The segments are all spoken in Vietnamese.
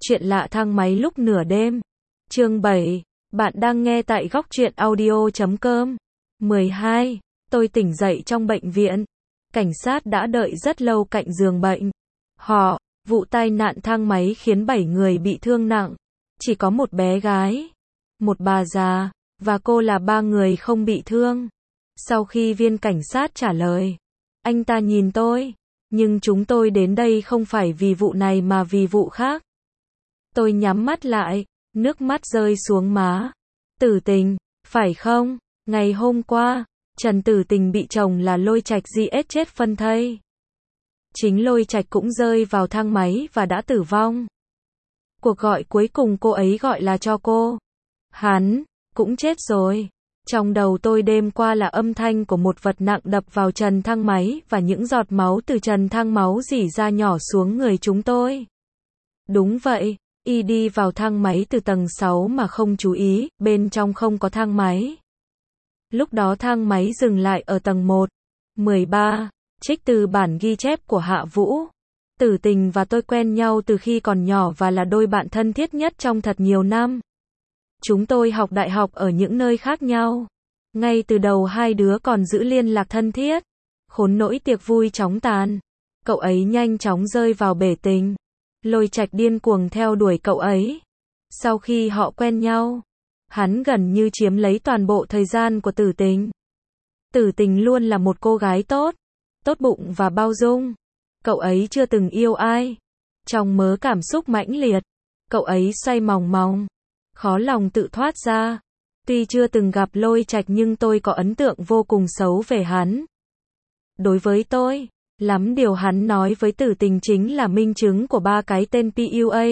Chuyện lạ thang máy lúc nửa đêm. Chương 7. Bạn đang nghe tại góc truyện audio.com. 12. Tôi tỉnh dậy trong bệnh viện. Cảnh sát đã đợi rất lâu cạnh giường bệnh. Vụ tai nạn thang máy khiến 7 người bị thương nặng. Chỉ có một bé gái, một bà già, và cô là 3 người không bị thương. Sau khi viên cảnh sát trả lời, anh ta nhìn tôi. Nhưng chúng tôi đến đây không phải vì vụ này mà vì vụ khác. Tôi nhắm mắt lại, nước mắt rơi xuống má. Tử Tình, phải không? Ngày hôm qua, Trần Tử Tình bị chồng là Lôi Trạch giết chết phân thây. Chính Lôi Trạch cũng rơi vào thang máy và đã tử vong. Cuộc gọi cuối cùng cô ấy gọi là cho cô. Hắn cũng chết rồi. Trong đầu tôi đêm qua là âm thanh của một vật nặng đập vào trần thang máy và những giọt máu từ trần thang máu rỉ ra nhỏ xuống người chúng tôi. Đúng vậy, y đi vào thang máy từ tầng 6 mà không chú ý, bên trong không có thang máy. Lúc đó thang máy dừng lại ở tầng 1. 13. Trích từ bản ghi chép của Hạ Vũ. Tử Tình và tôi quen nhau từ khi còn nhỏ và là đôi bạn thân thiết nhất trong thật nhiều năm. Chúng tôi học đại học ở những nơi khác nhau. Ngay từ đầu hai đứa còn giữ liên lạc thân thiết. Khốn nỗi tiệc vui chóng tàn. Cậu ấy nhanh chóng rơi vào bể tình. Lôi Trạch điên cuồng theo đuổi cậu ấy. Sau khi họ quen nhau, hắn gần như chiếm lấy toàn bộ thời gian của Tử Tình. Tử Tình luôn là một cô gái tốt bụng và bao dung. Cậu ấy chưa từng yêu ai. Trong mớ cảm xúc mãnh liệt, cậu ấy xoay mòng mòng, khó lòng tự thoát ra. Tuy chưa từng gặp Lôi Trạch nhưng tôi có ấn tượng vô cùng xấu về hắn. Đối với tôi, lắm điều hắn nói với Tử Tình chính là minh chứng của 3 cái tên PUA.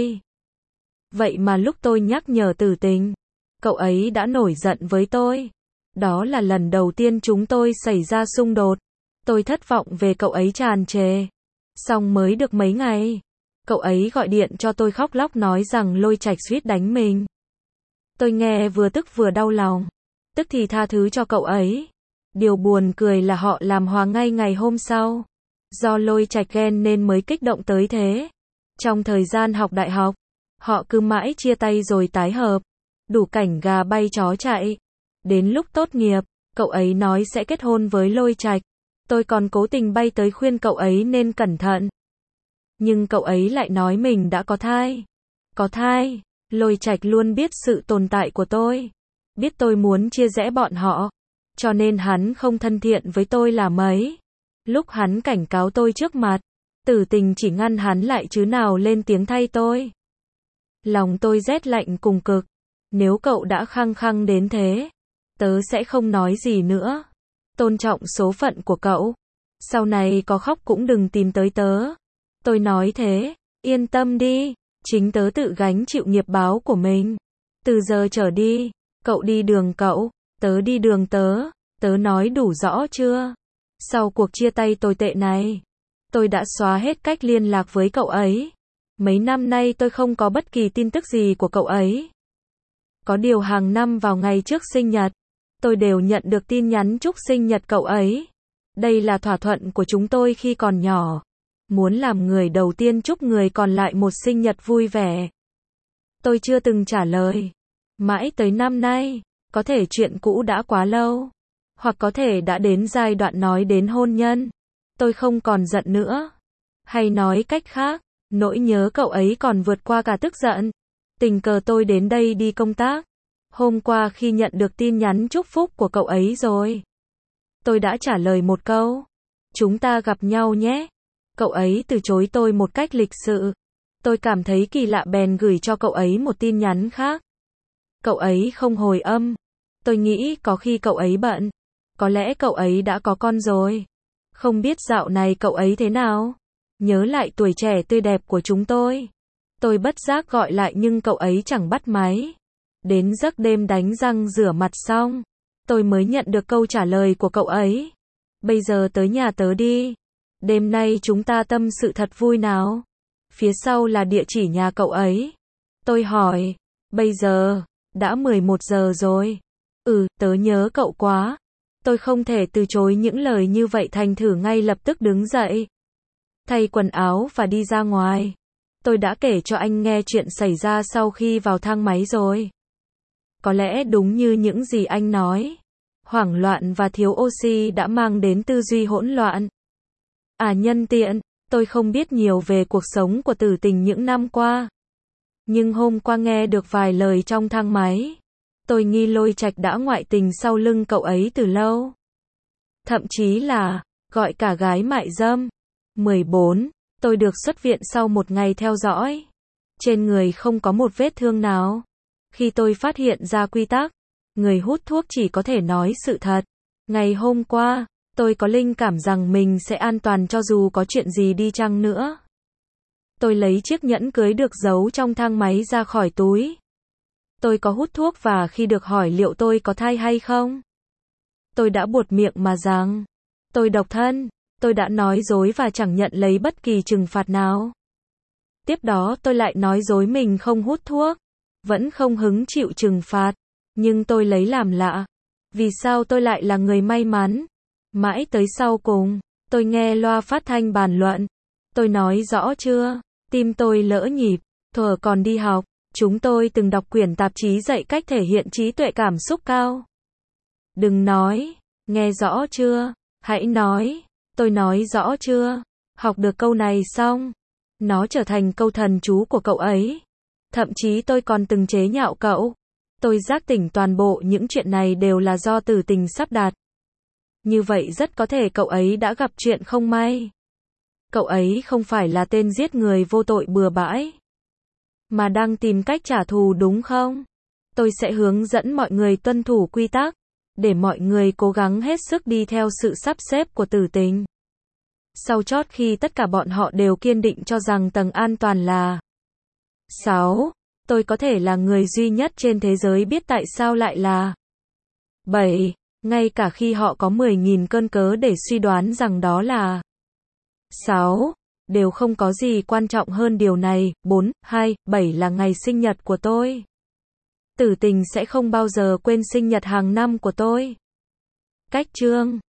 Vậy mà lúc tôi nhắc nhở Tử Tình, cậu ấy đã nổi giận với tôi. Đó là lần đầu tiên chúng tôi xảy ra xung đột. Tôi thất vọng về cậu ấy tràn trề. Xong mới được mấy ngày, cậu ấy gọi điện cho tôi khóc lóc nói rằng Lôi Trạch suýt đánh mình. Tôi nghe vừa tức vừa đau lòng. Tức thì tha thứ cho cậu ấy. Điều buồn cười là họ làm hòa ngay ngày hôm sau. Do Lôi Trạch ghen nên mới kích động tới thế. Trong thời gian học đại học, họ cứ mãi chia tay rồi tái hợp. Đủ cảnh gà bay chó chạy. Đến lúc tốt nghiệp, cậu ấy nói sẽ kết hôn với Lôi Trạch. Tôi còn cố tình bay tới khuyên cậu ấy nên cẩn thận. Nhưng cậu ấy lại nói mình đã có thai. Có thai. Lôi Trạch luôn biết sự tồn tại của tôi. Biết tôi muốn chia rẽ bọn họ. Cho nên hắn không thân thiện với tôi là mấy. Lúc hắn cảnh cáo tôi trước mặt, Tử Tình chỉ ngăn hắn lại chứ nào lên tiếng thay tôi. Lòng tôi rét lạnh cùng cực. Nếu cậu đã khăng khăng đến thế, tớ sẽ không nói gì nữa. Tôn trọng số phận của cậu. Sau này có khóc cũng đừng tìm tới tớ. Tôi nói thế. Yên tâm đi. Chính tớ tự gánh chịu nghiệp báo của mình. Từ giờ trở đi, cậu đi đường cậu, tớ đi đường tớ. Tớ nói đủ rõ chưa? Sau cuộc chia tay tồi tệ này, tôi đã xóa hết cách liên lạc với cậu ấy. Mấy năm nay tôi không có bất kỳ tin tức gì của cậu ấy. Có điều hàng năm vào ngày trước sinh nhật, tôi đều nhận được tin nhắn chúc sinh nhật cậu ấy. Đây là thỏa thuận của chúng tôi khi còn nhỏ. Muốn làm người đầu tiên chúc người còn lại một sinh nhật vui vẻ. Tôi chưa từng trả lời. Mãi tới năm nay, có thể chuyện cũ đã quá lâu. Hoặc có thể đã đến giai đoạn nói đến hôn nhân. Tôi không còn giận nữa. Hay nói cách khác, nỗi nhớ cậu ấy còn vượt qua cả tức giận. Tình cờ tôi đến đây đi công tác. Hôm qua khi nhận được tin nhắn chúc phúc của cậu ấy rồi, tôi đã trả lời một câu. Chúng ta gặp nhau nhé. Cậu ấy từ chối tôi một cách lịch sự. Tôi cảm thấy kỳ lạ bèn gửi cho cậu ấy một tin nhắn khác. Cậu ấy không hồi âm. Tôi nghĩ có khi cậu ấy bận. Có lẽ cậu ấy đã có con rồi. Không biết dạo này cậu ấy thế nào. Nhớ lại tuổi trẻ tươi đẹp của chúng tôi. Tôi bất giác gọi lại nhưng cậu ấy chẳng bắt máy. Đến giấc đêm đánh răng rửa mặt xong, tôi mới nhận được câu trả lời của cậu ấy. Bây giờ tới nhà tớ đi. Đêm nay chúng ta tâm sự thật vui nào. Phía sau là địa chỉ nhà cậu ấy. Tôi hỏi, bây giờ, đã 11 giờ rồi. Tớ nhớ cậu quá. Tôi không thể từ chối những lời như vậy thành thử ngay lập tức đứng dậy. Thay quần áo và đi ra ngoài. Tôi đã kể cho anh nghe chuyện xảy ra sau khi vào thang máy rồi. Có lẽ đúng như những gì anh nói. Hoảng loạn và thiếu oxy đã mang đến tư duy hỗn loạn. Nhân tiện, tôi không biết nhiều về cuộc sống của Tử Tình những năm qua. Nhưng hôm qua nghe được vài lời trong thang máy. Tôi nghi Lôi Trạch đã ngoại tình sau lưng cậu ấy từ lâu. Thậm chí là, gọi cả gái mại dâm. 14. Tôi được xuất viện sau một ngày theo dõi. Trên người không có một vết thương nào. Khi tôi phát hiện ra quy tắc, người hút thuốc chỉ có thể nói sự thật. Ngày hôm qua, tôi có linh cảm rằng mình sẽ an toàn cho dù có chuyện gì đi chăng nữa. Tôi lấy chiếc nhẫn cưới được giấu trong thang máy ra khỏi túi. Tôi có hút thuốc và khi được hỏi liệu tôi có thai hay không, tôi đã buột miệng mà rằng tôi độc thân. Tôi đã nói dối và chẳng nhận lấy bất kỳ trừng phạt nào. Tiếp đó tôi lại nói dối mình không hút thuốc, vẫn không hứng chịu trừng phạt. Nhưng tôi lấy làm lạ. Vì sao tôi lại là người may mắn? Mãi tới sau cùng, tôi nghe loa phát thanh bàn luận. Tôi nói rõ chưa? Tim tôi lỡ nhịp. Thuở còn đi học, chúng tôi từng đọc quyển tạp chí dạy cách thể hiện trí tuệ cảm xúc cao. Đừng nói, nghe rõ chưa? Hãy nói, tôi nói rõ chưa? Học được câu này xong, nó trở thành câu thần chú của cậu ấy. Thậm chí tôi còn từng chế nhạo cậu. Tôi giác tỉnh toàn bộ những chuyện này đều là do Tử Tình sắp đặt. Như vậy rất có thể cậu ấy đã gặp chuyện không may. Cậu ấy không phải là tên giết người vô tội bừa bãi, mà đang tìm cách trả thù đúng không? Tôi sẽ hướng dẫn mọi người tuân thủ quy tắc, để mọi người cố gắng hết sức đi theo sự sắp xếp của Tử Tình. Sau chót khi tất cả bọn họ đều kiên định cho rằng tầng an toàn là 6. Tôi có thể là người duy nhất trên thế giới biết tại sao lại là 7. Ngay cả khi họ có 10.000 cơn cớ để suy đoán rằng đó là 6. Đều không có gì quan trọng hơn điều này. 4, 2, 7 là ngày sinh nhật của tôi. Tử Tình sẽ không bao giờ quên sinh nhật hàng năm của tôi. Cách chương